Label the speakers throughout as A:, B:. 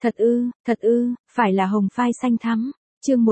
A: Thật ư, phải là hồng phai xanh thắm. Chương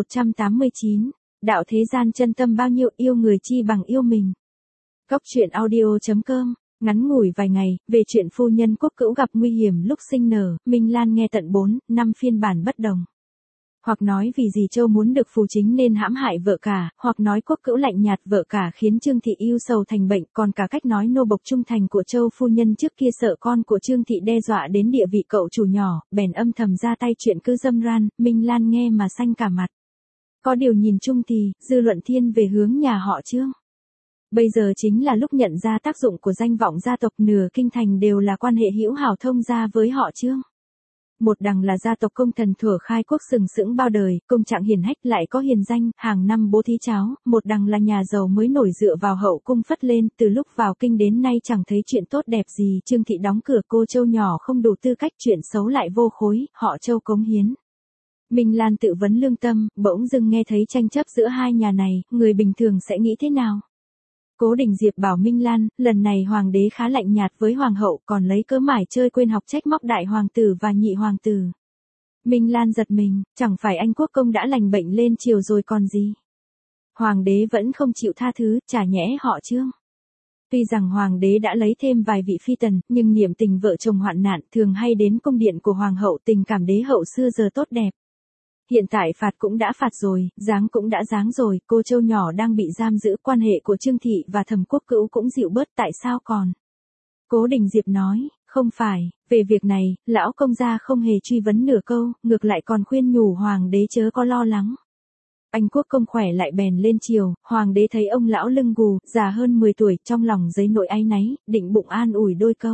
A: 189. Đạo thế gian chân tâm bao nhiêu, yêu người chi bằng yêu mình. Góc truyện audio.com. Ngắn ngủi vài ngày, về chuyện phu nhân Quốc Cữu gặp nguy hiểm lúc sinh nở, Minh Lan nghe tận 4, 5 phiên bản bất đồng. Hoặc nói vì dì Châu muốn được phù chính nên hãm hại vợ cả, hoặc nói Quốc Cữu lạnh nhạt vợ cả khiến Trương Thị yêu sầu thành bệnh, còn cả cách nói nô bộc trung thành của Châu phu nhân trước kia sợ con của Trương Thị đe dọa đến địa vị cậu chủ nhỏ, bèn âm thầm ra tay chuyện cứ dâm ran, Minh Lan nghe mà xanh cả mặt. Có điều nhìn chung thì, dư luận thiên về hướng nhà họ Trương. Bây giờ chính là lúc nhận ra tác dụng của danh vọng gia tộc, nửa kinh thành đều là quan hệ hữu hảo thông gia với họ Trương. Một đằng là gia tộc công thần thuở khai quốc sừng sững bao đời, công trạng hiển hách lại có hiền danh, hàng năm bố thí cháo, một đằng là nhà giàu mới nổi dựa vào hậu cung phất lên, từ lúc vào kinh đến nay chẳng thấy chuyện tốt đẹp gì, Trương Thị đóng cửa, cô Châu nhỏ không đủ tư cách, chuyện xấu lại vô khối, họ Châu cống hiến. Minh Lan tự vấn lương tâm, bỗng dưng nghe thấy tranh chấp giữa hai nhà này, người bình thường sẽ nghĩ thế nào? Cố Đình Diệp bảo Minh Lan, lần này hoàng đế khá lạnh nhạt với hoàng hậu, còn lấy cớ mải chơi quên học trách móc đại hoàng tử và nhị hoàng tử. Minh Lan giật mình, chẳng phải anh quốc công đã lành bệnh lên triều rồi còn gì? Hoàng đế vẫn không chịu tha thứ, chả nhẽ họ Trương. Tuy rằng hoàng đế đã lấy thêm vài vị phi tần, nhưng niệm tình vợ chồng hoạn nạn thường hay đến cung điện của hoàng hậu, tình cảm đế hậu xưa giờ tốt đẹp. Hiện tại phạt cũng đã phạt rồi, giáng cũng đã giáng rồi, cô Châu nhỏ đang bị giam giữ, quan hệ của Trương Thị và Thẩm Quốc Cữu cũng dịu bớt, tại sao còn? Cố Đình Diệp nói, không phải, về việc này, lão công gia không hề truy vấn nửa câu, ngược lại còn khuyên nhủ hoàng đế chớ có lo lắng. Anh quốc công khỏe lại bèn lên triều, hoàng đế thấy ông lão lưng gù, già hơn 10 tuổi, trong lòng dấy nỗi áy náy, định bụng an ủi đôi câu.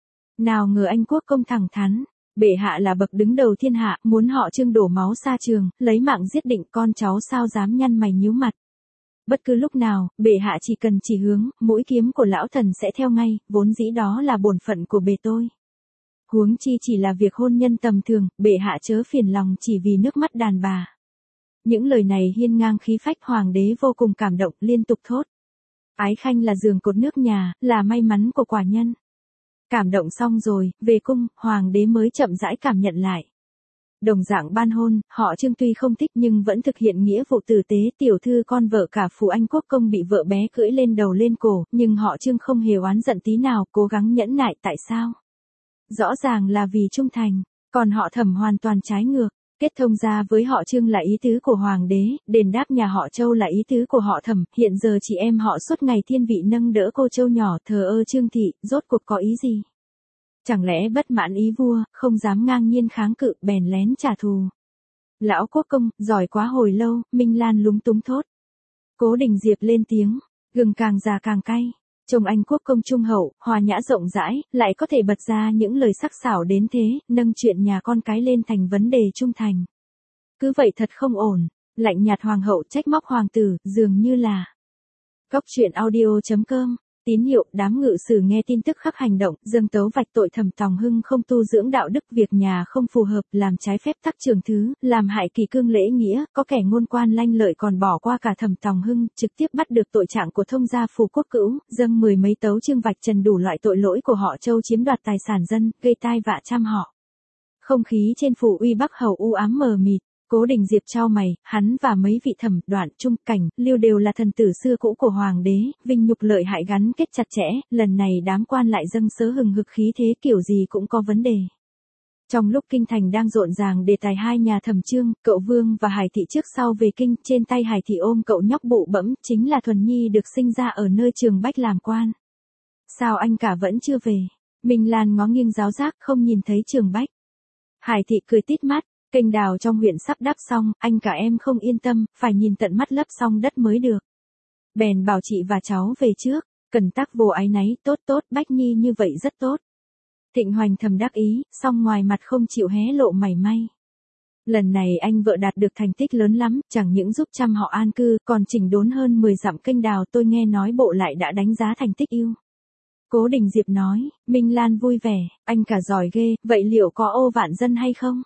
A: Nào ngờ anh quốc công thẳng thắn. Bệ hạ là bậc đứng đầu thiên hạ, muốn họ Trương đổ máu xa trường, lấy mạng giết định, con cháu sao dám nhăn mày nhíu mặt. Bất cứ lúc nào, bệ hạ chỉ cần chỉ hướng, mũi kiếm của lão thần sẽ theo ngay, vốn dĩ đó là bổn phận của bề tôi. Huống chi chỉ là việc hôn nhân tầm thường, bệ hạ chớ phiền lòng chỉ vì nước mắt đàn bà. Những lời này hiên ngang khí phách, hoàng đế vô cùng cảm động, liên tục thốt. Ái khanh là giường cột nước nhà, là may mắn của quả nhân. Cảm động xong rồi, về cung, hoàng đế mới chậm rãi cảm nhận lại. Đồng dạng ban hôn, họ Trương tuy không thích nhưng vẫn thực hiện nghĩa vụ tử tế, tiểu thư con vợ cả phủ anh quốc công bị vợ bé cưỡi lên đầu lên cổ, nhưng họ Trương không hề oán giận tí nào, cố gắng nhẫn nại, tại sao? Rõ ràng là vì trung thành, còn họ Thẩm hoàn toàn trái ngược. Kết thông gia với họ Trương là ý tứ của hoàng đế, đền đáp nhà họ Châu là ý tứ của họ Thẩm, hiện giờ chị em họ suốt ngày thiên vị nâng đỡ cô Châu nhỏ, thờ ơ Trương Thị, rốt cuộc có ý gì? Chẳng lẽ bất mãn ý vua, không dám ngang nhiên kháng cự, bèn lén trả thù? Lão quốc công, giỏi quá. Hồi lâu, Minh Lan lúng túng thốt. Cố Đình Diệp lên tiếng, gừng càng già càng cay. Chồng anh quốc công trung hậu, hòa nhã rộng rãi, lại có thể bật ra những lời sắc sảo đến thế, nâng chuyện nhà con cái lên thành vấn đề trung thành. Cứ vậy thật không ổn, lạnh nhạt hoàng hậu, trách móc hoàng tử, dường như là. Góc truyện audio.com. Tín hiệu, đám ngự sử nghe tin tức khắc hành động, dâng tấu vạch tội Thẩm Tòng Hưng không tu dưỡng đạo đức, việc nhà không phù hợp, làm trái phép tắc trường thứ, làm hại kỳ cương lễ nghĩa, có kẻ ngôn quan lanh lợi còn bỏ qua cả Thẩm Tòng Hưng, trực tiếp bắt được tội trạng của thông gia phủ Quốc Cữu, dâng 10 mấy tấu chương vạch trần đủ loại tội lỗi của họ Châu, chiếm đoạt tài sản dân, gây tai vạ trăm họ. Không khí trên phủ Uy Bắc hầu u ám mờ mịt. Cố Đình Diệp chau mày, hắn và mấy vị Thẩm, Đoạn, Trung, Cảnh, Lưu đều là thần tử xưa cũ của hoàng đế, vinh nhục lợi hại gắn kết chặt chẽ, lần này đám quan lại dâng sớ hừng hực khí thế, kiểu gì cũng có vấn đề. Trong lúc kinh thành đang rộn ràng đề tài hai nhà Thẩm Trương, cậu Vương và Hải Thị trước sau về kinh, trên tay Hải Thị ôm cậu nhóc bụ bẫm, chính là Thuần Nhi được sinh ra ở nơi Trường Bách làm quan. Sao anh cả vẫn chưa về? Minh Lan ngó nghiêng giáo giác, không nhìn thấy Trường Bách. Hải Thị cười tít mắt. Kênh đào trong huyện sắp đắp xong, anh cả em không yên tâm, phải nhìn tận mắt lấp xong đất mới được. Bèn bảo chị và cháu về trước, cần tắc vô áy náy, tốt, Bách Nhi như vậy rất tốt. Thịnh Hoành thầm đắc ý, song ngoài mặt không chịu hé lộ mảy may. Lần này anh vợ đạt được thành tích lớn lắm, chẳng những giúp chăm họ an cư, còn chỉnh đốn hơn 10 dặm kênh đào, tôi nghe nói bộ lại đã đánh giá thành tích ưu. Cố Đình Diệp nói, Minh Lan vui vẻ, anh cả giỏi ghê, vậy liệu có ô vạn dân hay không?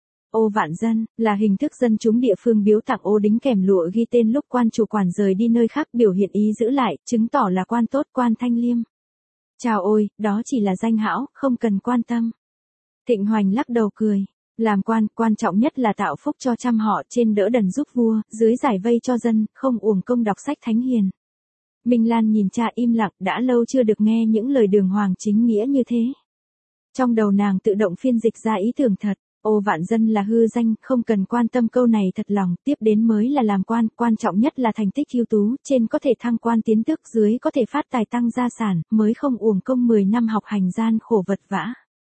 A: Ô vạn dân, là hình thức dân chúng địa phương biếu tặng ô đính kèm lụa ghi tên lúc quan chủ quản rời đi nơi khác, biểu hiện ý giữ lại, chứng tỏ là quan tốt, quan thanh liêm. Chào ôi, đó chỉ là danh hão, không cần quan tâm. Thịnh Hoành lắc đầu cười. Làm quan, quan trọng nhất là tạo phúc cho trăm họ, trên đỡ đần giúp vua, dưới giải vây cho dân, không uổng công đọc sách thánh hiền. Minh Lan nhìn cha im lặng, đã lâu chưa được nghe những lời đường hoàng chính nghĩa như thế. Trong đầu nàng tự động phiên dịch ra ý tưởng thật, ô vạn dân là hư danh, không cần quan tâm câu này thật lòng, tiếp đến mới là làm quan, quan trọng nhất là thành tích ưu tú, trên có thể thăng quan tiến tước, dưới có thể phát tài tăng gia sản, mới không uổng công 10 năm học hành gian khổ vật vã.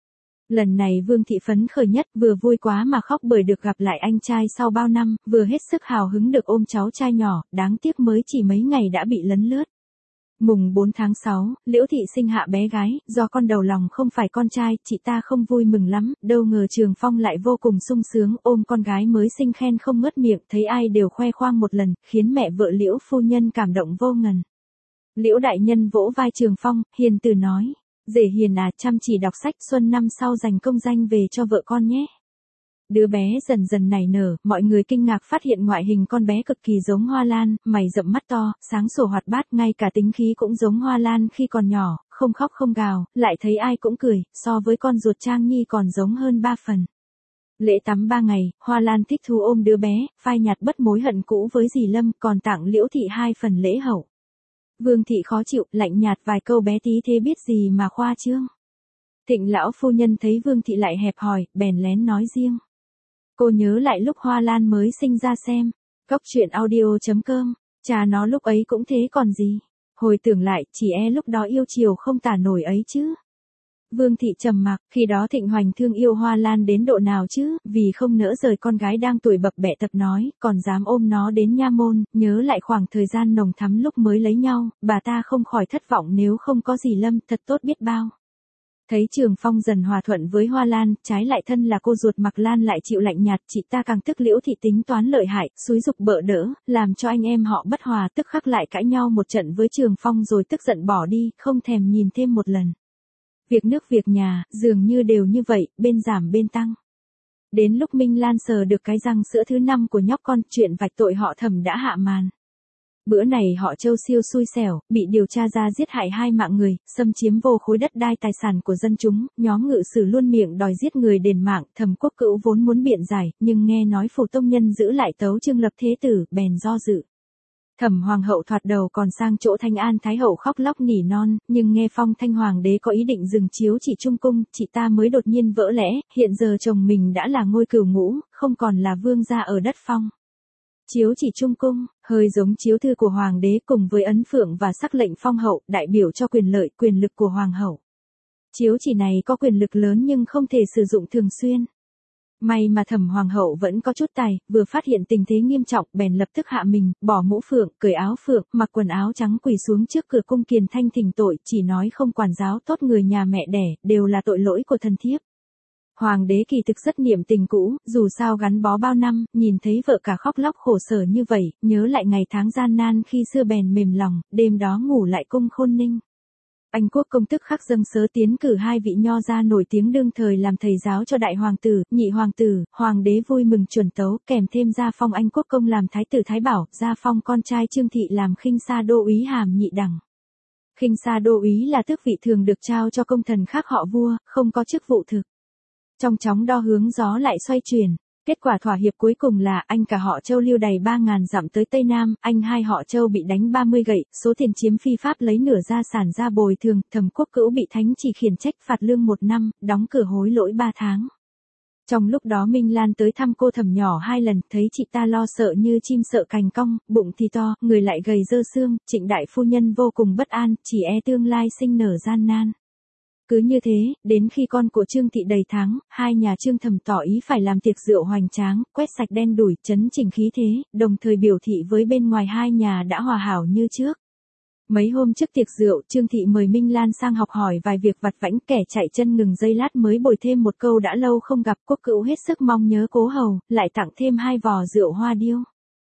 A: Lần này Vương thị phấn khởi nhất, vừa vui quá mà khóc bởi được gặp lại anh trai sau bao năm, vừa hết sức hào hứng được ôm cháu trai nhỏ, đáng tiếc mới chỉ mấy ngày đã bị lấn lướt. Mùng 4 tháng 6, Liễu thị sinh hạ bé gái, do con đầu lòng không phải con trai, chị ta không vui mừng lắm, đâu ngờ Trường Phong lại vô cùng sung sướng, ôm con gái mới sinh khen không ngớt miệng, thấy ai đều khoe khoang một lần, khiến mẹ vợ Liễu phu nhân cảm động vô ngần. Liễu đại nhân vỗ vai Trường Phong, hiền từ nói, rể hiền à, chăm chỉ đọc sách, xuân năm sau giành công danh về cho vợ con nhé. Đứa bé dần dần nảy nở, mọi người kinh ngạc phát hiện ngoại hình con bé cực kỳ giống Hoa Lan, mày rậm mắt to, sáng sủa hoạt bát, ngay cả tính khí cũng giống Hoa Lan khi còn nhỏ, không khóc không gào, lại thấy ai cũng cười, so với con ruột Trang Nhi còn giống hơn 3 phần. Lễ tắm 3 ngày, Hoa Lan thích thú ôm đứa bé, phai nhạt bất mối hận cũ với dì Lâm, còn tặng Liễu thị 2 phần lễ hậu. Vương thị khó chịu, lạnh nhạt vài câu bé tí thế biết gì mà khoa trương. Thịnh lão phu nhân thấy Vương thị lại hẹp hòi, bèn lén nói riêng. Cô nhớ lại lúc Hoa Lan mới sinh ra xem. Cóc truyện audio.com, cha nó lúc ấy cũng thế còn gì. Hồi tưởng lại, chỉ lúc đó yêu chiều không tả nổi ấy chứ. Vương thị trầm mặc, khi đó Thịnh Hoành thương yêu Hoa Lan đến độ nào chứ, vì không nỡ rời con gái đang tuổi bập bẹ tập nói, còn dám ôm nó đến nha môn, nhớ lại khoảng thời gian nồng thắm lúc mới lấy nhau, bà ta không khỏi thất vọng nếu không có dì Lâm, thật tốt biết bao. Thấy Trường Phong dần hòa thuận với Hoa Lan, trái lại thân là cô ruột Mạc Lan lại chịu lạnh nhạt, chị ta càng tức Liễu thị tính toán lợi hại, xúi giục bợ đỡ, làm cho anh em họ bất hòa, tức khắc lại cãi nhau một trận với Trường Phong rồi tức giận bỏ đi, không thèm nhìn thêm một lần. Việc nước việc nhà, dường như đều như vậy, bên giảm bên tăng. Đến lúc Minh Lan sờ được cái răng sữa thứ 5 của nhóc con, chuyện vạch tội họ Thẩm đã hạ màn. Bữa này họ Châu siêu xui xẻo, bị điều tra ra giết hại 2 mạng người, xâm chiếm vô khối đất đai tài sản của dân chúng, nhóm ngự sử luôn miệng đòi giết người đền mạng, Thẩm Quốc Cữu vốn muốn biện giải, nhưng nghe nói Phủ Tông Nhân giữ lại tấu Trương Lập Thế Tử, bèn do dự. Thẩm Hoàng hậu thoạt đầu còn sang chỗ Thanh An Thái hậu khóc lóc nỉ non, nhưng nghe Phong Thanh Hoàng đế có ý định dừng chiếu chỉ Trung Cung, chị ta mới đột nhiên vỡ lẽ, hiện giờ chồng mình đã là ngôi cửu ngũ, không còn là vương gia ở đất Phong. Chiếu chỉ Trung Cung, hơi giống chiếu thư của Hoàng đế cùng với ấn phượng và sắc lệnh phong hậu, đại biểu cho quyền lợi, quyền lực của Hoàng hậu. Chiếu chỉ này có quyền lực lớn nhưng không thể sử dụng thường xuyên. May mà Thẩm Hoàng hậu vẫn có chút tài, vừa phát hiện tình thế nghiêm trọng, bèn lập tức hạ mình, bỏ mũ phượng, cởi áo phượng, mặc quần áo trắng quỳ xuống trước cửa cung Kiền Thanh thỉnh tội, chỉ nói không quản giáo tốt người nhà mẹ đẻ, đều là tội lỗi của thần thiếp. Hoàng đế kỳ thực rất niệm tình cũ, dù sao gắn bó bao năm, nhìn thấy vợ cả khóc lóc khổ sở như vậy, nhớ lại ngày tháng gian nan khi xưa bèn mềm lòng, đêm đó ngủ lại cung Khôn Ninh. Anh quốc công tức khắc dâng sớ tiến cử 2 vị nho gia nổi tiếng đương thời làm thầy giáo cho đại hoàng tử, nhị hoàng tử, hoàng đế vui mừng chuẩn tấu, kèm thêm gia phong anh quốc công làm thái tử Thái Bảo, gia phong con trai Trương Thị làm khinh sa đô úy hàm nhị đẳng. Khinh sa đô úy là tước vị thường được trao cho công thần khác họ vua, không có chức vụ thực. Trong chóng đo hướng gió lại xoay chuyển. Kết quả thỏa hiệp cuối cùng là anh cả họ Châu lưu đày 3.000 dặm tới Tây Nam, anh hai họ Châu bị đánh 30 gậy, số tiền chiếm phi pháp lấy nửa gia sản ra bồi thường, Thẩm Quốc Cữu bị thánh chỉ khiển trách phạt lương 1 năm, đóng cửa hối lỗi 3 tháng. Trong lúc đó Minh Lan tới thăm cô Thẩm nhỏ 2 lần, thấy chị ta lo sợ như chim sợ cành cong, bụng thì to, người lại gầy dơ xương, Trịnh đại phu nhân vô cùng bất an, chỉ tương lai sinh nở gian nan. Cứ như thế, đến khi con của Trương Thị đầy tháng, 2 nhà Trương Thẩm tỏ ý phải làm tiệc rượu hoành tráng, quét sạch đen đủi, chấn chỉnh khí thế, đồng thời biểu thị với bên ngoài 2 nhà đã hòa hảo như trước. Mấy hôm trước tiệc rượu, Trương Thị mời Minh Lan sang học hỏi vài việc vặt vãnh, kẻ chạy chân ngừng giây lát mới bồi thêm một câu đã lâu không gặp. Quốc Cữu hết sức mong nhớ cố hầu, lại tặng thêm 2 vò rượu hoa điêu.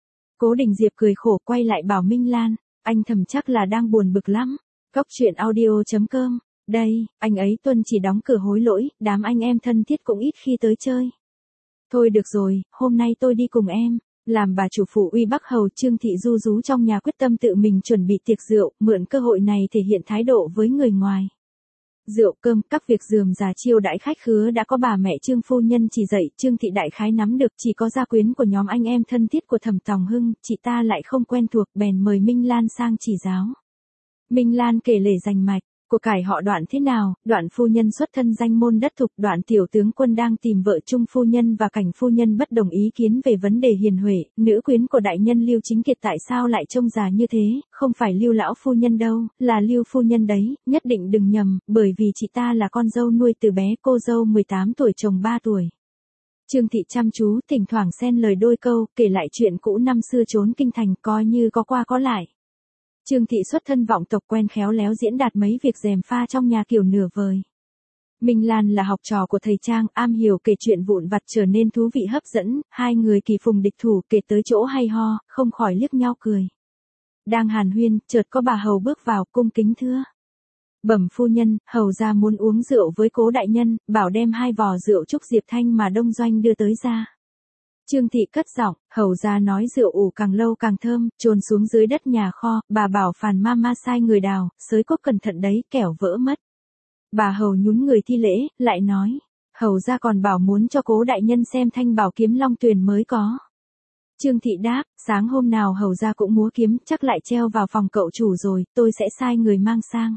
A: Cố Đình Diệp cười khổ quay lại bảo Minh Lan, anh Thẩm chắc là đang buồn bực lắm. Cóc truyện audio.com. Đây, anh ấy tuần chỉ đóng cửa hối lỗi, đám anh em thân thiết cũng ít khi tới chơi. Thôi được rồi, hôm nay tôi đi cùng em. Làm bà chủ phủ uy Bắc hầu, Trương Thị ru rú trong nhà quyết tâm tự mình chuẩn bị tiệc rượu, mượn cơ hội này thể hiện thái độ với người ngoài. Rượu cơm, các việc rườm rà chiêu đãi khách khứa đã có bà mẹ Trương phu nhân chỉ dạy, Trương thị đại khái nắm được, chỉ có gia quyến của nhóm anh em thân thiết của Thẩm Tòng Hưng, chị ta lại không quen thuộc, bèn mời Minh Lan sang chỉ giáo. Minh Lan kể lể rành mạch, của cải họ Đoạn thế nào, Đoạn phu nhân xuất thân danh môn đất thục, Đoạn tiểu tướng quân đang tìm vợ Trung phu nhân và Cảnh phu nhân bất đồng ý kiến về vấn đề hiền huệ, nữ quyến của đại nhân Lưu Chính Kiệt tại sao lại trông già như thế, không phải Lưu lão phu nhân đâu, là Lưu phu nhân đấy, nhất định đừng nhầm, bởi vì chị ta là con dâu nuôi từ bé, cô dâu 18 tuổi chồng 3 tuổi. Trương thị chăm chú, thỉnh thoảng xen lời đôi câu, kể lại chuyện cũ năm xưa trốn kinh thành, coi như có qua có lại. Trương thị xuất thân vọng tộc, quen khéo léo diễn đạt mấy việc gièm pha trong nhà kiểu nửa vời. Minh Lan là học trò của thầy Trang, am hiểu kể chuyện vụn vặt trở nên thú vị hấp dẫn, hai người kỳ phùng địch thủ, kể tới chỗ hay ho, không khỏi liếc nhau cười. Đang hàn huyên, chợt có bà hầu bước vào, cung kính thưa: Bẩm phu nhân, hầu gia muốn uống rượu với Cố đại nhân, bảo đem 2 vò rượu Trúc Diệp Thanh mà Đông Doanh đưa tới ra. Trương thị cất giọng, hầu gia nói rượu ủ càng lâu càng thơm, chôn xuống dưới đất nhà kho, bà bảo Phàn Mama sai người đào, xới cốc cẩn thận đấy, kẻo vỡ mất. Bà hầu nhún người thi lễ, lại nói, hầu gia còn bảo muốn cho Cố đại nhân xem thanh bảo kiếm Long Tuyền mới có. Trương thị đáp, sáng hôm nào hầu gia cũng múa kiếm, chắc lại treo vào phòng cậu chủ rồi, tôi sẽ sai người mang sang.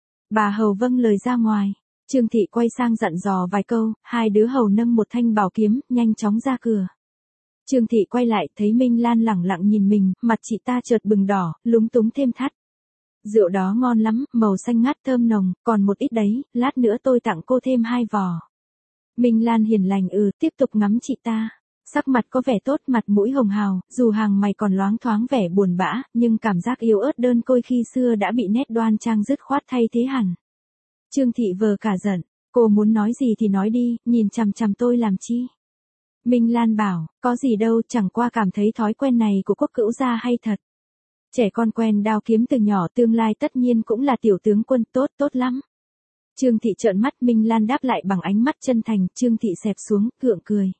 A: Bà hầu vâng lời ra ngoài. Trương thị quay sang dặn dò vài câu, hai đứa hầu nâng một thanh bảo kiếm, nhanh chóng ra cửa. Trương thị quay lại, thấy Minh Lan lẳng lặng nhìn mình, mặt chị ta chợt bừng đỏ, lúng túng thêm thắt. Rượu đó ngon lắm, màu xanh ngát thơm nồng, còn một ít đấy, lát nữa tôi tặng cô thêm 2 vò. Minh Lan hiền lành tiếp tục ngắm chị ta. Sắc mặt có vẻ tốt, mặt mũi hồng hào, dù hàng mày còn loáng thoáng vẻ buồn bã, nhưng cảm giác yếu ớt đơn côi khi xưa đã bị nét đoan trang dứt khoát thay thế hẳn. Trương thị vờ cả giận, cô muốn nói gì thì nói đi, nhìn chằm chằm tôi làm chi? Minh Lan bảo, có gì đâu, chẳng qua cảm thấy thói quen này của Quốc cữu gia hay thật. Trẻ con quen đao kiếm từ nhỏ, tương lai tất nhiên cũng là tiểu tướng quân, tốt lắm. Trương thị trợn mắt, Minh Lan đáp lại bằng ánh mắt chân thành, Trương thị xẹp xuống, gượng cười.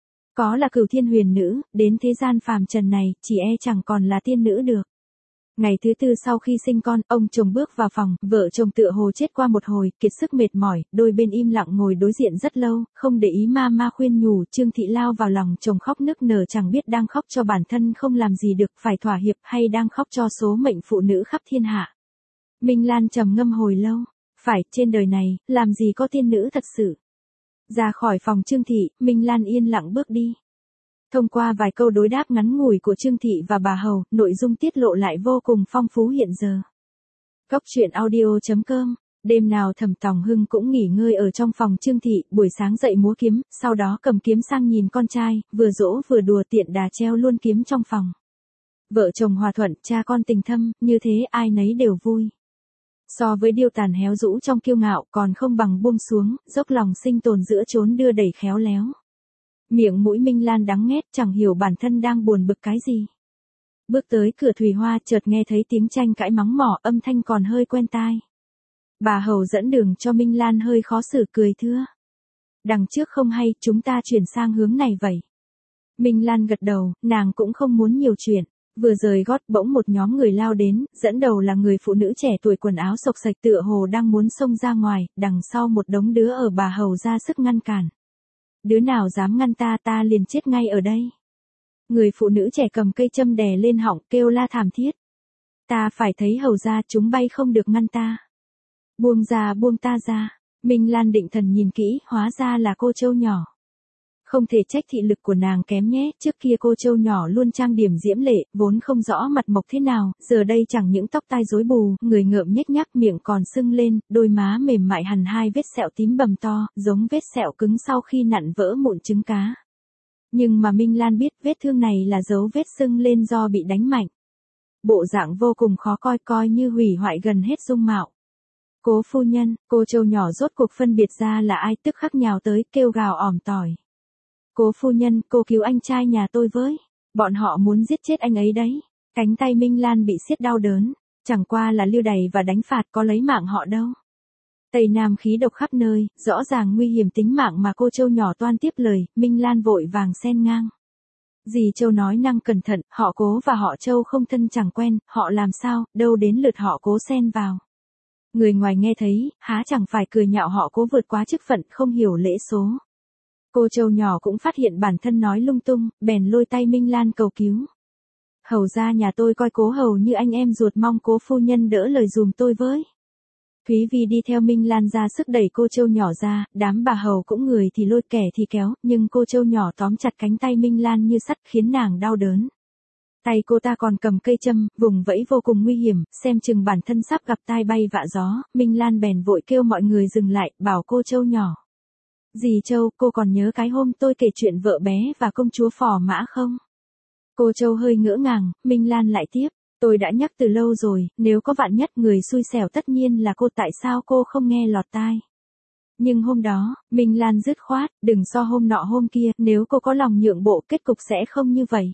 A: Có là Cửu Thiên huyền nữ, đến thế gian phàm trần này, chỉ e chẳng còn là tiên nữ được. Ngày thứ 4 sau khi sinh con, ông chồng bước vào phòng, vợ chồng tựa hồ chết qua một hồi, kiệt sức mệt mỏi, đôi bên im lặng ngồi đối diện rất lâu, không để ý ma khuyên nhủ, Trương thị lao vào lòng chồng khóc nức nở, chẳng biết đang khóc cho bản thân không làm gì được, phải thỏa hiệp, hay đang khóc cho số mệnh phụ nữ khắp thiên hạ. Minh Lan trầm ngâm hồi lâu, phải, trên đời này, làm gì có tiên nữ thật sự. Ra khỏi phòng Trương thị, Minh Lan yên lặng bước đi. Thông qua vài câu đối đáp ngắn ngủi của Trương thị và bà hầu, nội dung tiết lộ lại vô cùng phong phú hiện giờ. Cốc truyện audio.com. Đêm nào Thẩm Tòng Hưng cũng nghỉ ngơi ở trong phòng Trương thị, buổi sáng dậy múa kiếm, sau đó cầm kiếm sang nhìn con trai, vừa dỗ vừa đùa, tiện đà treo luôn kiếm trong phòng. Vợ chồng hòa thuận, cha con tình thâm, như thế ai nấy đều vui. So với điêu tàn héo rũ trong kiêu ngạo, còn không bằng buông xuống, dốc lòng sinh tồn giữa chốn đưa đẩy khéo léo. Miệng mũi Minh Lan đắng nghét, chẳng hiểu bản thân đang buồn bực cái gì. Bước tới cửa Thùy Hoa, chợt nghe thấy tiếng tranh cãi mắng mỏ, âm thanh còn hơi quen tai. Bà hầu dẫn đường cho Minh Lan hơi khó xử, cười thưa: Đằng trước không hay, chúng ta chuyển sang hướng này vậy. Minh Lan gật đầu, nàng cũng không muốn nhiều chuyện. Vừa rời gót, bỗng một nhóm người lao đến, dẫn đầu là người phụ nữ trẻ tuổi quần áo xộc xệch tựa hồ đang muốn xông ra ngoài, đằng sau một đống đứa ở bà hầu ra sức ngăn cản. Đứa nào dám ngăn ta liền chết ngay ở đây. Người phụ nữ trẻ cầm cây châm đè lên họng, kêu la thảm thiết. Ta phải thấy hầu ra, chúng bay không được ngăn ta. Buông ta ra. Minh Lan định thần nhìn kỹ, hóa ra là cô trâu nhỏ. Không thể trách thị lực của nàng kém nhé, trước kia cô trâu nhỏ luôn trang điểm diễm lệ, vốn không rõ mặt mộc thế nào, giờ đây chẳng những tóc tai rối bù, người ngợm nhếch nhác, miệng còn sưng lên, đôi má mềm mại hằn 2 vết sẹo tím bầm to, giống vết sẹo cứng sau khi nặn vỡ mụn trứng cá. Nhưng mà Minh Lan biết vết thương này là dấu vết sưng lên do bị đánh mạnh. Bộ dạng vô cùng khó coi như hủy hoại gần hết dung mạo. Cố phu nhân, cô trâu nhỏ rốt cuộc phân biệt ra là ai, tức khắc nhào tới, kêu gào ỏm tỏi. Cố phu nhân, cô cứu anh trai nhà tôi với. Bọn họ muốn giết chết anh ấy đấy. Cánh tay Minh Lan bị siết đau đớn. Chẳng qua là lưu đày và đánh phạt, có lấy mạng họ đâu. Tây Nam khí độc khắp nơi, rõ ràng nguy hiểm tính mạng mà cô trâu nhỏ toan tiếp lời, Minh Lan vội vàng xen ngang. Dì Châu nói năng cẩn thận, họ Cố và họ Châu không thân chẳng quen, họ làm sao, đâu đến lượt họ Cố xen vào. Người ngoài nghe thấy, há chẳng phải cười nhạo họ Cố vượt quá chức phận không hiểu lễ số. Cô Châu nhỏ cũng phát hiện bản thân nói lung tung, bèn lôi tay Minh Lan cầu cứu. Hầu ra nhà tôi coi Cố hầu như anh em ruột, mong Cố phu nhân đỡ lời dùm tôi với. Thúy Vi đi theo Minh Lan ra sức đẩy cô Châu nhỏ ra, đám bà hầu cũng người thì lôi kẻ thì kéo, nhưng cô Châu nhỏ tóm chặt cánh tay Minh Lan như sắt khiến nàng đau đớn. Tay cô ta còn cầm cây châm, vùng vẫy vô cùng nguy hiểm, xem chừng bản thân sắp gặp tai bay vạ gió, Minh Lan bèn vội kêu mọi người dừng lại, bảo cô Châu nhỏ. Dì Châu, cô còn nhớ cái hôm tôi kể chuyện vợ bé và công chúa Phò Mã không? Cô Châu hơi ngỡ ngàng, Minh Lan lại tiếp. Tôi đã nhắc từ lâu rồi, nếu có vạn nhất người xui xẻo tất nhiên là cô, tại sao cô không nghe lọt tai? Nhưng hôm đó, Minh Lan dứt khoát, đừng so hôm nọ hôm kia, nếu cô có lòng nhượng bộ kết cục sẽ không như vậy.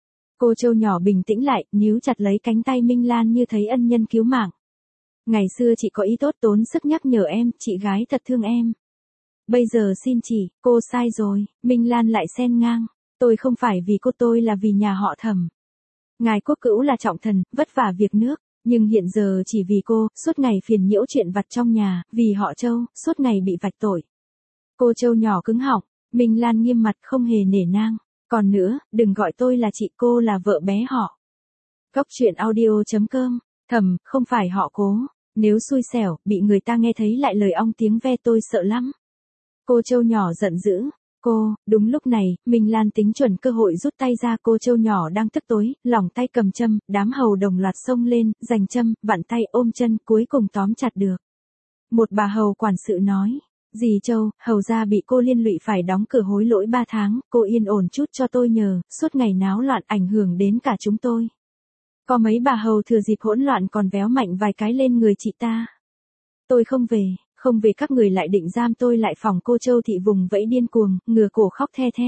A: Cô Châu nhỏ bình tĩnh lại, níu chặt lấy cánh tay Minh Lan như thấy ân nhân cứu mạng. Ngày xưa chị có ý tốt tốn sức nhắc nhở em, chị gái thật thương em. Bây giờ xin chị, cô sai rồi, Minh Lan lại xen ngang. Tôi không phải vì cô, tôi là vì nhà họ Thẩm. Ngài Quốc Cữu là trọng thần, vất vả việc nước, nhưng hiện giờ chỉ vì cô, suốt ngày phiền nhiễu chuyện vặt trong nhà, vì họ Châu, suốt ngày bị vạch tội. Cô Châu nhỏ cứng họng, Minh Lan nghiêm mặt không hề nể nang. Còn nữa, đừng gọi tôi là chị, cô là vợ bé họ. Góc truyện audio.com, Thẩm, không phải họ Cố. Nếu xui xẻo, bị người ta nghe thấy lại lời ong tiếng ve tôi sợ lắm. Cô Châu nhỏ giận dữ. Cô, đúng lúc này, Minh Lan tính chuẩn cơ hội rút tay ra, cô Châu nhỏ đang tức tối, lòng tay cầm châm, đám hầu đồng loạt xông lên, giành châm, vặn tay ôm chân, cuối cùng tóm chặt được. Một bà hầu quản sự nói, dì Châu, hầu gia bị cô liên lụy phải đóng cửa hối lỗi 3 tháng, cô yên ổn chút cho tôi nhờ, suốt ngày náo loạn ảnh hưởng đến cả chúng tôi. Có mấy bà hầu thừa dịp hỗn loạn còn véo mạnh vài cái lên người chị ta. Tôi không về các người lại định giam tôi lại phòng. Cô Châu thị vùng vẫy điên cuồng, ngửa cổ khóc the thé.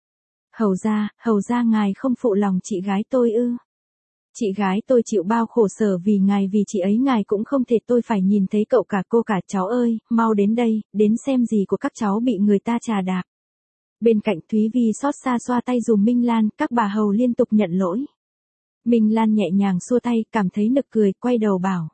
A: Hầu ra ngài không phụ lòng chị gái tôi ư? Chị gái tôi chịu bao khổ sở vì ngài, vì chị ấy ngài cũng không thể, tôi phải nhìn thấy cậu cả, cô cả. Cháu ơi, mau đến đây, đến xem gì của các cháu bị người ta chà đạp. Bên cạnh Thúy Vi xót xa xoa tay dùm Minh Lan, các bà hầu liên tục nhận lỗi. Minh Lan nhẹ nhàng xua tay, cảm thấy nực cười, quay đầu bảo.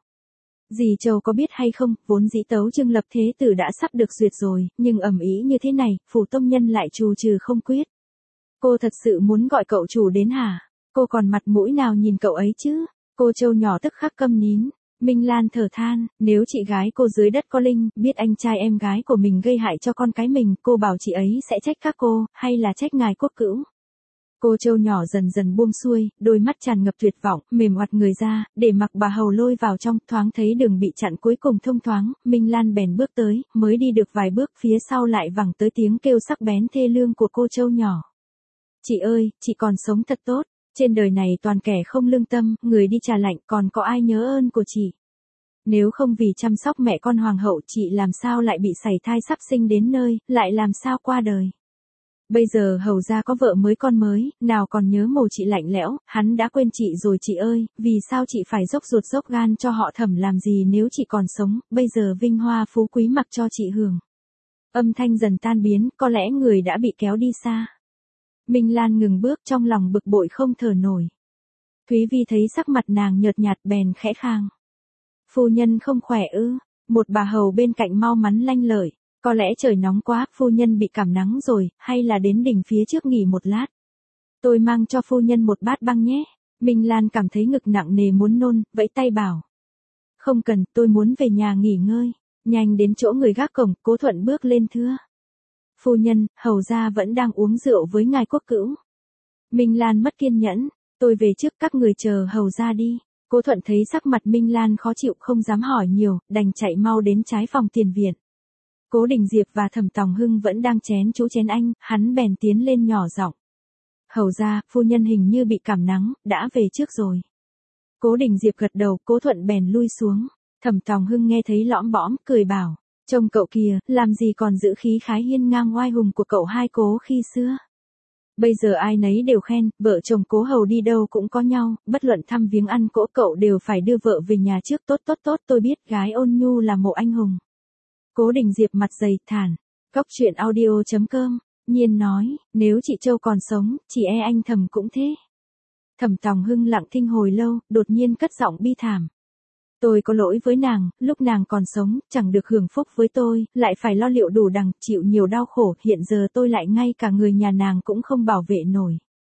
A: Dì Châu có biết hay không, vốn dĩ tấu chương lập thế tử đã sắp được duyệt rồi, nhưng ầm ĩ như thế này, phủ tông nhân lại trù trừ không quyết. Cô thật sự muốn gọi cậu chủ đến hả? Cô còn mặt mũi nào nhìn cậu ấy chứ? Cô Châu nhỏ tức khắc câm nín. Minh Lan thở than, nếu chị gái cô dưới đất có linh, biết anh trai em gái của mình gây hại cho con cái mình, cô bảo chị ấy sẽ trách các cô, hay là trách ngài Quốc Cữu? Cô Châu nhỏ dần dần buông xuôi, đôi mắt tràn ngập tuyệt vọng, mềm oặt người ra, để mặc bà hầu lôi vào trong, thoáng thấy đường bị chặn cuối cùng thông thoáng, Minh Lan bèn bước tới, mới đi được vài bước, phía sau lại vẳng tới tiếng kêu sắc bén thê lương của cô Châu nhỏ. Chị ơi, chị còn sống thật tốt, trên đời này toàn kẻ không lương tâm, người đi trà lạnh, còn có ai nhớ ơn của chị? Nếu không vì chăm sóc mẹ con hoàng hậu, chị làm sao lại bị sảy thai sắp sinh đến nơi, lại làm sao qua đời? Bây giờ hầu ra có vợ mới con mới, nào còn nhớ mồ chị lạnh lẽo, hắn đã quên chị rồi. Chị ơi, vì sao chị phải dốc ruột dốc gan cho họ Thẩm làm gì nếu chị còn sống, bây giờ vinh hoa phú quý mặc cho chị hưởng. Âm thanh dần tan biến, có lẽ người đã bị kéo đi xa. Minh Lan ngừng bước, trong lòng bực bội không thở nổi. Thúy Vi thấy sắc mặt nàng nhợt nhạt bèn khẽ khang. Phu nhân không khỏe ư? Một bà hầu bên cạnh mau mắn lanh lợi. Có lẽ trời nóng quá, phu nhân bị cảm nắng rồi, hay là đến đỉnh phía trước nghỉ một lát. Tôi mang cho phu nhân một bát băng nhé. Minh Lan cảm thấy ngực nặng nề muốn nôn, vẫy tay bảo. Không cần, tôi muốn về nhà nghỉ ngơi. Nhanh đến chỗ người gác cổng, Cố Thuận bước lên thưa. Phu nhân, hầu gia vẫn đang uống rượu với ngài Quốc Cữu. Minh Lan mất kiên nhẫn, tôi về trước, các người chờ hầu gia đi. Cố Thuận thấy sắc mặt Minh Lan khó chịu không dám hỏi nhiều, đành chạy mau đến trái phòng tiền viện. Cố Đình Diệp và Thẩm Tòng Hưng vẫn đang chén chú chén anh, hắn bèn tiến lên nhỏ giọng. Hầu ra, phu nhân hình như bị cảm nắng, đã về trước rồi. Cố Đình Diệp gật đầu, Cố Thuận bèn lui xuống. Thẩm Tòng Hưng nghe thấy lõm bõm, cười bảo. Trông cậu kìa, làm gì còn giữ khí khái hiên ngang oai hùng của cậu hai Cố khi xưa. Bây giờ ai nấy đều khen, vợ chồng Cố hầu đi đâu cũng có nhau, bất luận thăm viếng ăn cỗ cậu đều phải đưa vợ về nhà trước. Tốt, tôi biết gái ôn nhu là mộ anh hùng. Cố Đình Diệp mặt dày thản. Góc truyện audio.com, Nhiên nói, nếu chị Châu còn sống, chỉ e anh Thẩm cũng thế. Thẩm Tòng Hưng lặng thinh hồi lâu, đột nhiên cất giọng bi thảm. Tôi có lỗi với nàng, lúc nàng còn sống, chẳng được hưởng phúc với tôi, lại phải lo liệu đủ đằng, chịu nhiều đau khổ, hiện giờ tôi lại ngay cả người nhà nàng cũng không bảo vệ nổi.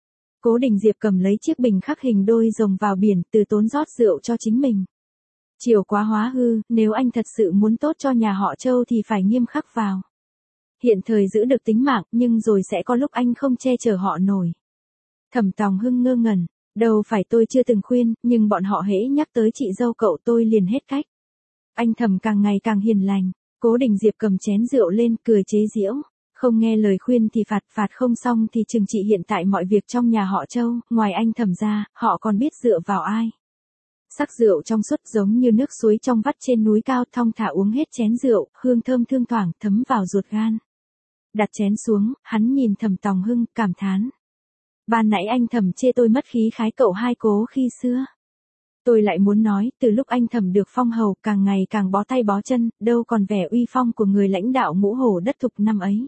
A: Cố Đình Diệp cầm lấy chiếc bình khắc hình đôi rồng vào biển, từ tốn rót rượu cho chính mình. Chiều quá hóa hư, nếu anh thật sự muốn tốt cho nhà họ Châu thì phải nghiêm khắc vào. Hiện thời giữ được tính mạng, nhưng rồi sẽ có lúc anh không che chở họ nổi. Thẩm Tòng Hưng ngơ ngẩn, đâu phải tôi chưa từng khuyên, nhưng bọn họ hễ nhắc tới chị dâu cậu tôi liền hết cách. Anh Thẩm càng ngày càng hiền lành. Cố Đình Diệp cầm chén rượu lên, cười chế giễu. Không nghe lời khuyên thì phạt không xong thì trừng trị, hiện tại mọi việc trong nhà họ Châu, ngoài anh Thẩm ra, họ còn biết dựa vào ai. Sắc rượu trong suốt giống như nước suối trong vắt trên núi cao, thong thả uống hết chén rượu, hương thơm thương thoảng, thấm vào ruột gan. Đặt chén xuống, hắn nhìn Thẩm Tòng Hưng, cảm thán. Ban nãy anh Thẩm chê tôi mất khí khái cậu hai cố khi xưa. Tôi lại muốn nói, từ lúc anh Thẩm được phong hầu, càng ngày càng bó tay bó chân, đâu còn vẻ uy phong của người lãnh đạo ngũ hổ đất thục năm ấy.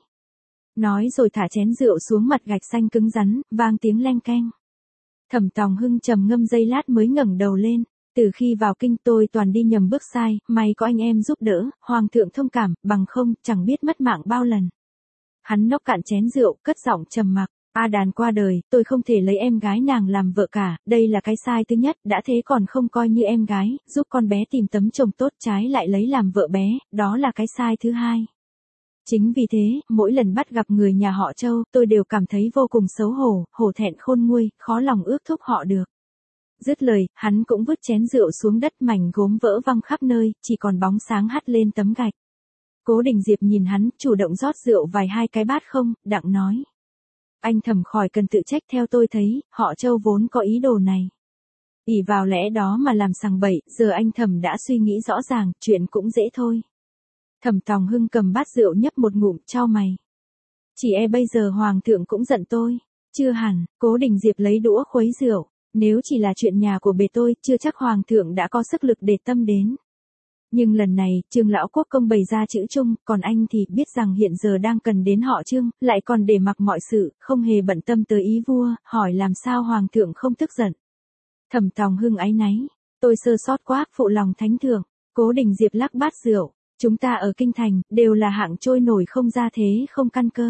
A: Nói rồi thả chén rượu xuống mặt gạch xanh cứng rắn, vang tiếng leng keng. Thẩm Tòng Hưng trầm ngâm giây lát mới ngẩng đầu lên. Từ khi vào kinh tôi toàn đi nhầm bước sai, may có anh em giúp đỡ, hoàng thượng thông cảm, bằng không, chẳng biết mất mạng bao lần. Hắn nốc cạn chén rượu, cất giọng trầm mặc. A Đàn qua đời, tôi không thể lấy em gái nàng làm vợ cả, đây là cái sai thứ nhất, đã thế còn không coi như em gái, giúp con bé tìm tấm chồng tốt, trái lại lấy làm vợ bé, đó là cái sai thứ hai. Chính vì thế, mỗi lần bắt gặp người nhà họ Châu, tôi đều cảm thấy vô cùng xấu hổ, hổ thẹn khôn nguôi, khó lòng ước thúc họ được. Dứt lời, hắn cũng vứt chén rượu xuống đất, mảnh gốm vỡ văng khắp nơi, chỉ còn bóng sáng hắt lên tấm gạch. Cố Đình Diệp nhìn hắn, chủ động rót rượu vài hai cái bát không, đặng nói. Anh Thẩm khỏi cần tự trách, theo tôi thấy, họ Châu vốn có ý đồ này. Ỷ vào lẽ đó mà làm sằng bậy, giờ anh Thẩm đã suy nghĩ rõ ràng, chuyện cũng dễ thôi. Thẩm Tòng Hưng cầm bát rượu nhấp một ngụm, chau mày. Chỉ bây giờ hoàng thượng cũng giận tôi. Chưa hẳn, Cố Đình Diệp lấy đũa khuấy rượu. Nếu chỉ là chuyện nhà của bề tôi, chưa chắc hoàng thượng đã có sức lực để tâm đến. Nhưng lần này, Trương lão quốc công bày ra chữ chung, còn anh thì biết rằng hiện giờ đang cần đến họ Trương, lại còn để mặc mọi sự, không hề bận tâm tới ý vua, hỏi làm sao hoàng thượng không tức giận. Thẩm Tòng Hưng áy náy, tôi sơ sót quá, phụ lòng thánh thượng. Cố Đình Diệp lắc bát rượu, chúng ta ở kinh thành, đều là hạng trôi nổi không ra thế, không căn cơ.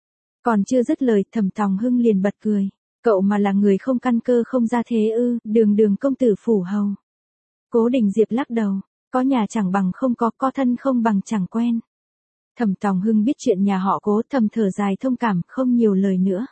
A: Còn chưa dứt lời, Thẩm Tòng Hưng liền bật cười. Cậu mà là người không căn cơ không ra thế ư, đường công tử phủ hầu. Cố Đình Diệp lắc đầu, có nhà chẳng bằng không có thân không bằng chẳng quen. Thẩm Tòng Hưng biết chuyện nhà họ Cố, thầm thở dài thông cảm, không nhiều lời nữa.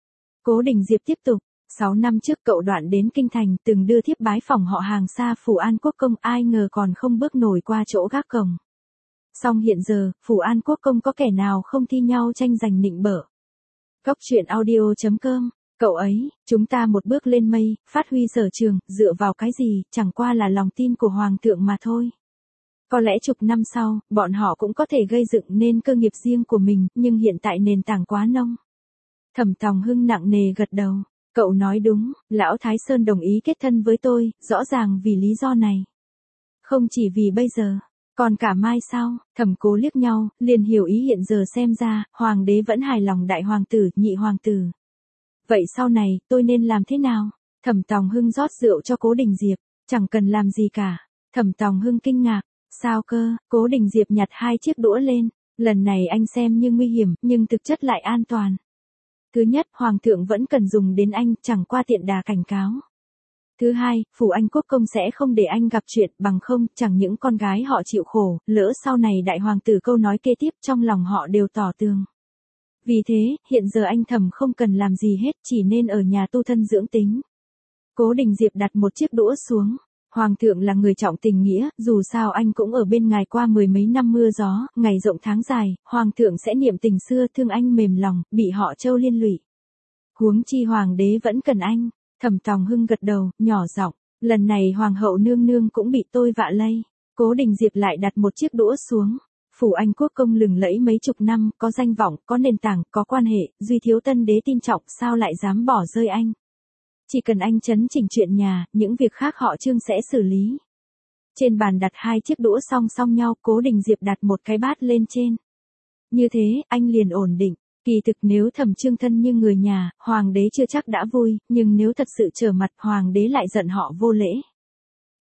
A: Cố Đình Diệp tiếp tục, 6 năm trước cậu Đoạn đến kinh thành, từng đưa thiếp bái phỏng họ hàng xa Phủ An Quốc công, ai ngờ còn không bước nổi qua chỗ gác cổng. Song hiện giờ, Phủ An Quốc công có kẻ nào không thi nhau tranh giành nịnh bợ. Góc truyện audio.com. Cậu ấy, chúng ta một bước lên mây, phát huy sở trường, dựa vào cái gì, chẳng qua là lòng tin của hoàng thượng mà thôi. Có lẽ chục năm sau, bọn họ cũng có thể gây dựng nên cơ nghiệp riêng của mình, nhưng hiện tại nền tảng quá nông. Thẩm Tòng Hưng nặng nề gật đầu. Cậu nói đúng, Lão Thái Sơn đồng ý kết thân với tôi, rõ ràng vì lý do này. Không chỉ vì bây giờ, còn cả mai sau. Thẩm Cố liếc nhau, liền hiểu ý, hiện giờ xem ra, hoàng đế vẫn hài lòng đại hoàng tử, nhị hoàng tử. Vậy sau này, tôi nên làm thế nào? Thẩm Tòng Hưng rót rượu cho Cố Đình Diệp. Chẳng cần làm gì cả. Thẩm Tòng Hưng kinh ngạc. Sao cơ? Cố Đình Diệp nhặt hai chiếc đũa lên. Lần này anh xem như nguy hiểm, nhưng thực chất lại an toàn. Thứ nhất, hoàng thượng vẫn cần dùng đến anh, chẳng qua tiện đà cảnh cáo. Thứ hai, Phủ Anh Quốc công sẽ không để anh gặp chuyện, bằng không, chẳng những con gái họ chịu khổ, lỡ sau này đại hoàng tử câu nói kế tiếp trong lòng họ đều tỏ tường. Vì thế, hiện giờ anh Thẩm không cần làm gì hết, chỉ nên ở nhà tu thân dưỡng tính. Cố Đình Diệp đặt một chiếc đũa xuống. Hoàng thượng là người trọng tình nghĩa, dù sao anh cũng ở bên ngài qua mười mấy năm mưa gió, ngày rộng tháng dài, hoàng thượng sẽ niệm tình xưa, thương anh mềm lòng, bị họ Châu liên lụy. Huống chi hoàng đế vẫn cần anh. Thẩm Tòng Hưng gật đầu, nhỏ giọng, lần này hoàng hậu nương nương cũng bị tôi vạ lây. Cố Đình Diệp lại đặt một chiếc đũa xuống. Phủ Anh Quốc công lừng lẫy mấy chục năm, có danh vọng, có nền tảng, có quan hệ, duy thiếu tân đế tin trọng, sao lại dám bỏ rơi anh. Chỉ cần anh chấn chỉnh chuyện nhà, những việc khác họ Trương sẽ xử lý. Trên bàn đặt hai chiếc đũa song song nhau, Cố Đình Diệp đặt một cái bát lên trên. Như thế, anh liền ổn định. Kỳ thực nếu Thẩm Trương thân như người nhà, hoàng đế chưa chắc đã vui, nhưng nếu thật sự trở mặt, hoàng đế lại giận họ vô lễ.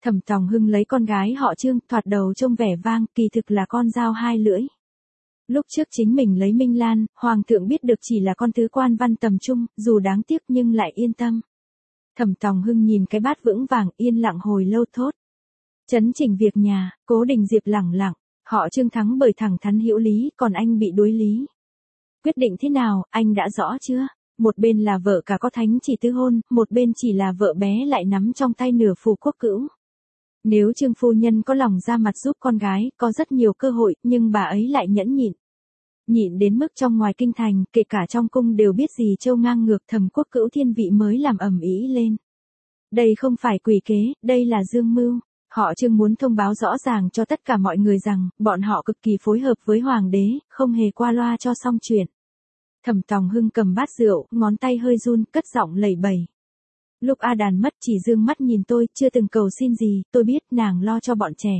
A: Thẩm Tòng Hưng lấy con gái họ Trương, thoạt đầu trông vẻ vang, kỳ thực là con dao hai lưỡi. Lúc trước chính mình lấy Minh Lan, Hoàng thượng biết được chỉ là con tứ quan văn tầm trung, dù đáng tiếc nhưng lại yên tâm. Thẩm Tòng Hưng nhìn cái bát vững vàng, yên lặng hồi lâu thốt. Chấn chỉnh việc nhà, Cố Đình Diệp lẳng lặng, họ Trương thắng bởi thẳng thắn hữu lý, còn anh bị đối lý. Quyết định thế nào, anh đã rõ chưa? Một bên là vợ cả có thánh chỉ tứ hôn, một bên chỉ là vợ bé lại nắm trong tay nửa phù quốc cữu. Nếu Trương phu nhân có lòng ra mặt giúp con gái, có rất nhiều cơ hội, nhưng bà ấy lại nhẫn nhịn. Nhịn đến mức trong ngoài kinh thành, kể cả trong cung đều biết gì Châu ngang ngược, Thẩm Quốc Cữu thiên vị mới làm ầm ĩ lên. Đây không phải quỷ kế, đây là dương mưu. Họ Trương muốn thông báo rõ ràng cho tất cả mọi người rằng, bọn họ cực kỳ phối hợp với hoàng đế, không hề qua loa cho xong chuyện. Thẩm Tòng Hưng cầm bát rượu, ngón tay hơi run, cất giọng lẩy bẩy. Lúc A Đàn mất chỉ dương mắt nhìn tôi, chưa từng cầu xin gì, tôi biết nàng lo cho bọn trẻ.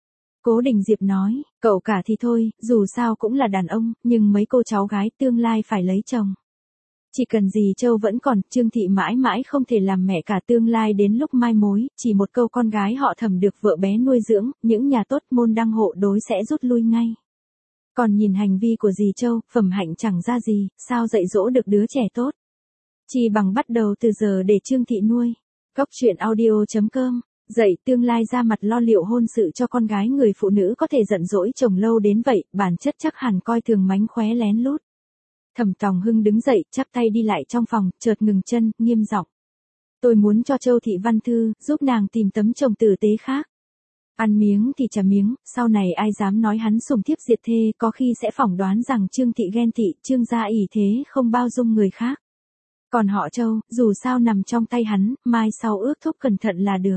A: Cố Đình Diệp nói, cậu cả thì thôi, dù sao cũng là đàn ông, nhưng mấy cô cháu gái tương lai phải lấy chồng. Chỉ cần dì Châu vẫn còn, Trương Thị mãi mãi không thể làm mẹ cả tương lai đến lúc mai mối, chỉ một câu con gái họ Thẩm được vợ bé nuôi dưỡng, những nhà tốt môn đăng hộ đối sẽ rút lui ngay. Còn nhìn hành vi của dì Châu, phẩm hạnh chẳng ra gì, sao dạy dỗ được đứa trẻ tốt. Chỉ bằng bắt đầu từ giờ để Trương Thị nuôi. Cóc truyện audio.com, dạy tương lai ra mặt lo liệu hôn sự cho con gái người phụ nữ có thể giận dỗi chồng lâu đến vậy, bản chất chắc hẳn coi thường mánh khóe lén lút. Thẩm Tòng Hưng đứng dậy, chắp tay đi lại trong phòng, chợt ngừng chân, nghiêm giọng. Tôi muốn cho Châu Thị văn thư, giúp nàng tìm tấm chồng tử tế khác. Ăn miếng thì trả miếng, sau này ai dám nói hắn sủng thiếp diệt thê, có khi sẽ phỏng đoán rằng Trương Thị ghen tị, Trương gia ỷ thế không bao dung người khác. Còn họ Châu, dù sao nằm trong tay hắn, mai sau ước thúc cẩn thận là được.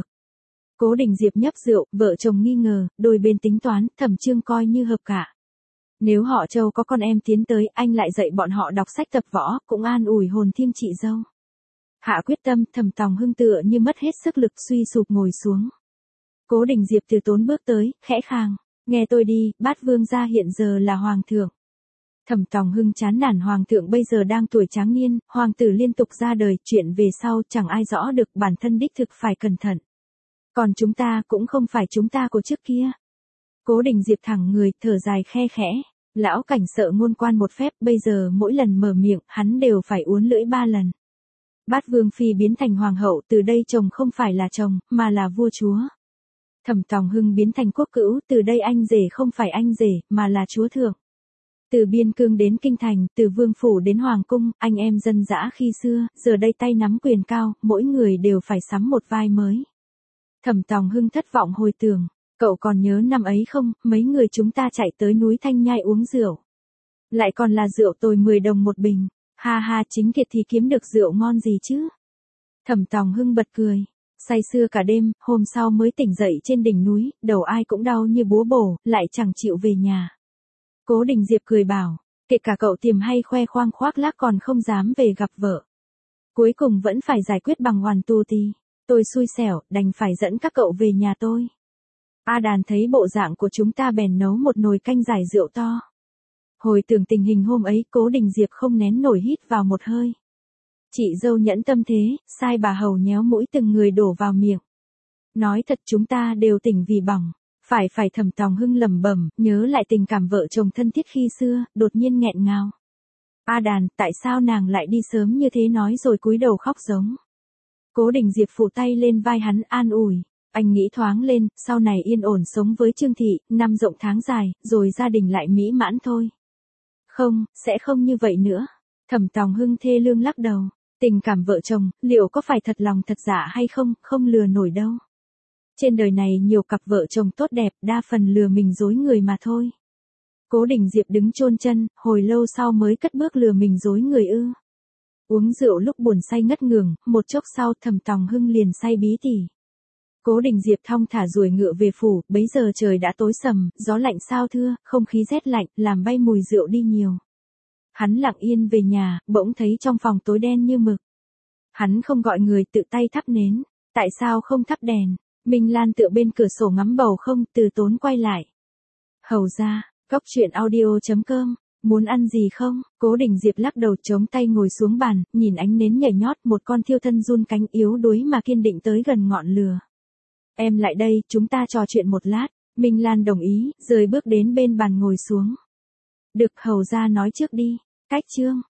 A: Cố Đình Diệp nhấp rượu, vợ chồng nghi ngờ, đôi bên tính toán, Thẩm Trương coi như hợp cả. Nếu họ Châu có con em tiến tới, anh lại dạy bọn họ đọc sách tập võ, cũng an ủi hồn thiêm chị dâu. Hạ quyết tâm, Thẩm Tòng Hưng tựa như mất hết sức lực suy sụp ngồi xuống. Cố Đình Diệp từ tốn bước tới, khẽ khàng, nghe tôi đi, bát vương gia hiện giờ là hoàng thượng. Thẩm Tòng Hưng chán nản hoàng thượng bây giờ đang tuổi tráng niên, hoàng tử liên tục ra đời, chuyện về sau chẳng ai rõ được, bản thân đích thực phải cẩn thận. Còn chúng ta cũng không phải chúng ta của trước kia. Cố Đình Diệp thẳng người, thở dài khe khẽ. Lão cảnh sợ ngôn quan một phép, bây giờ mỗi lần mở miệng, hắn đều phải uốn lưỡi 3 lần. Bát vương phi biến thành hoàng hậu, từ đây chồng không phải là chồng, mà là vua chúa. Thẩm Tòng Hưng biến thành quốc cữu, từ đây anh rể không phải anh rể, mà là chúa thượng. Từ biên cương đến kinh thành, từ vương phủ đến hoàng cung, anh em dân dã khi xưa, giờ đây tay nắm quyền cao, mỗi người đều phải sắm một vai mới. Thẩm Tòng Hưng thất vọng hồi tưởng, cậu còn nhớ năm ấy không, mấy người chúng ta chạy tới núi Thanh Nhai uống rượu. Lại còn là rượu tồi 10 đồng một bình, ha ha, chính thiệt thì kiếm được rượu ngon gì chứ. Thẩm Tòng Hưng bật cười. Say sưa cả đêm, hôm sau mới tỉnh dậy trên đỉnh núi, đầu ai cũng đau như búa bổ, lại chẳng chịu về nhà. Cố Đình Diệp cười bảo, kể cả cậu tiềm hay khoe khoang khoác lác còn không dám về gặp vợ. Cuối cùng vẫn phải giải quyết bằng hoàn tu tì. Tôi xui xẻo, đành phải dẫn các cậu về nhà tôi. A Đàn thấy bộ dạng của chúng ta bèn nấu một nồi canh giải rượu to. Hồi tưởng tình hình hôm ấy, Cố Đình Diệp không nén nổi hít vào một hơi. Chị dâu nhẫn tâm thế, sai bà hầu nhéo mũi từng người đổ vào miệng. Nói thật chúng ta đều tỉnh vì bỏng. Phải Thẩm Tòng Hưng lẩm bẩm, nhớ lại tình cảm vợ chồng thân thiết khi xưa, đột nhiên nghẹn ngào. A Đàn, tại sao nàng lại đi sớm như thế, nói rồi cúi đầu khóc giống. Cố Đình Diệp phủ tay lên vai hắn an ủi. Anh nghĩ thoáng lên, sau này yên ổn sống với Trương Thị, năm rộng tháng dài, rồi gia đình lại mỹ mãn thôi. Không, sẽ không như vậy nữa. Thẩm Tòng Hưng thê lương lắc đầu. Tình cảm vợ chồng, liệu có phải thật lòng thật giả hay không, không lừa nổi đâu. Trên đời này nhiều cặp vợ chồng tốt đẹp, đa phần lừa mình dối người mà thôi. Cố Đình Diệp đứng chôn chân, hồi lâu sau mới cất bước lừa mình dối người ư. Uống rượu lúc buồn say ngất ngường, một chốc sau Thẩm Tòng Hưng liền say bí tỉ. Cố Đình Diệp thong thả ruồi ngựa về phủ, bấy giờ trời đã tối sầm, gió lạnh sao thưa, không khí rét lạnh, làm bay mùi rượu đi nhiều. Hắn lặng yên về nhà, bỗng thấy trong phòng tối đen như mực. Hắn không gọi người tự tay thắp nến, tại sao không thắp đèn? Minh Lan tựa bên cửa sổ ngắm bầu không, Từ Tốn quay lại. Hầu ra, cóc truyện audio.com, muốn ăn gì không? Cố Đình Diệp lắc đầu chống tay ngồi xuống bàn, nhìn ánh nến nhảy nhót, một con thiêu thân run cánh yếu đuối mà kiên định tới gần ngọn lửa. Em lại đây, chúng ta trò chuyện một lát. Minh Lan đồng ý, rồi bước đến bên bàn ngồi xuống. Được, hầu ra nói trước đi. Cách chương.